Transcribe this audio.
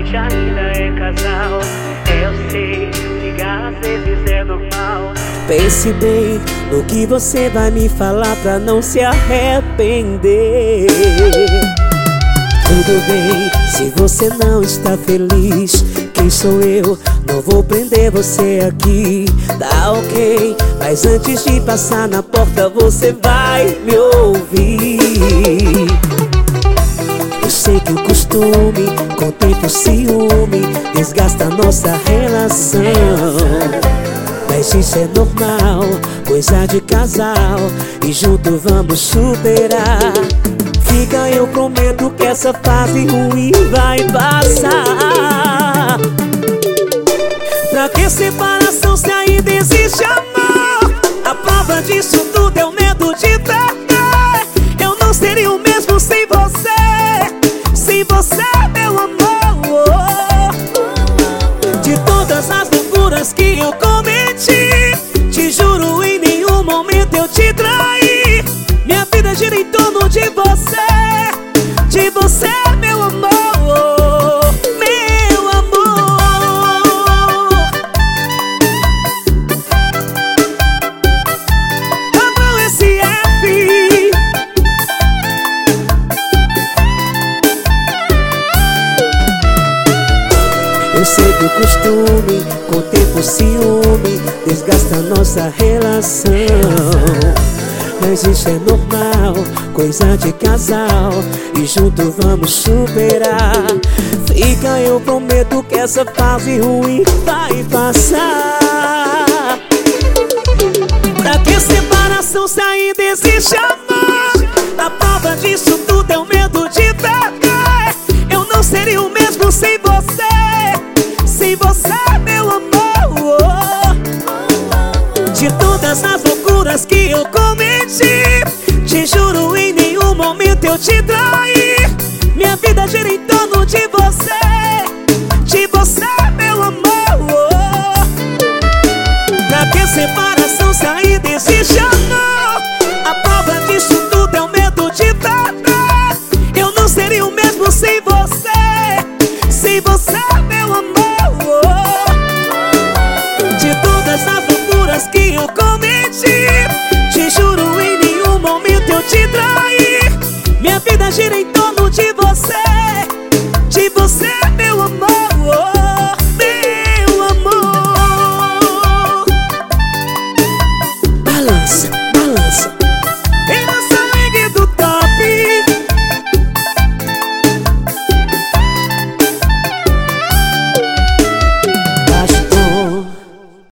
gente ainda é casal. Eu sei, brigar às vezes é normal. Pense bem no que você vai me falar pra não se arrepender. Tudo bem, se você não está feliz, quem sou eu? Não vou prender você aqui. Tá ok, mas antes de passar na porta você vai me ouvir. Eu sei que o costume, com o tempo o ciúme, desgasta a nossa relação. Mas isso é normal, coisa de casal, e junto vamos superar. Fica, eu prometo que essa fase ruim vai passar. Pra que separação se ainda existe amor? A prova disso tudo é o medo de perder. Eu não seria o mesmo sem você, sem você, meu amor. De todas as loucuras que eu cometi, te juro, em nenhum momento eu te traí. Minha vida gira em torno de você, meu amor. Meu amor. Abram esse F. Eu sei que o costume, com o tempo o ciúme, desgasta a nossa relação. Mas isso é normal, coisa de casal, e junto vamos superar. Fica, eu prometo que essa fase ruim vai passar. Pra que separação se ainda existe amor? A prova disso tudo é o medo de perder. Eu não seria o mesmo sem você, sem você, meu amor. De todas as loucuras que eu cometi, te juro, em nenhum momento eu te traí. Minha vida gira em torno de você, meu amor. Pra que separação se ainda existe amor? A prova disso tudo é o medo de perder. Eu não seria o mesmo sem você, meu amor. De todas as loucuras que eu cometi, te juro, em nenhum momento eu te traí. Minha vida gira em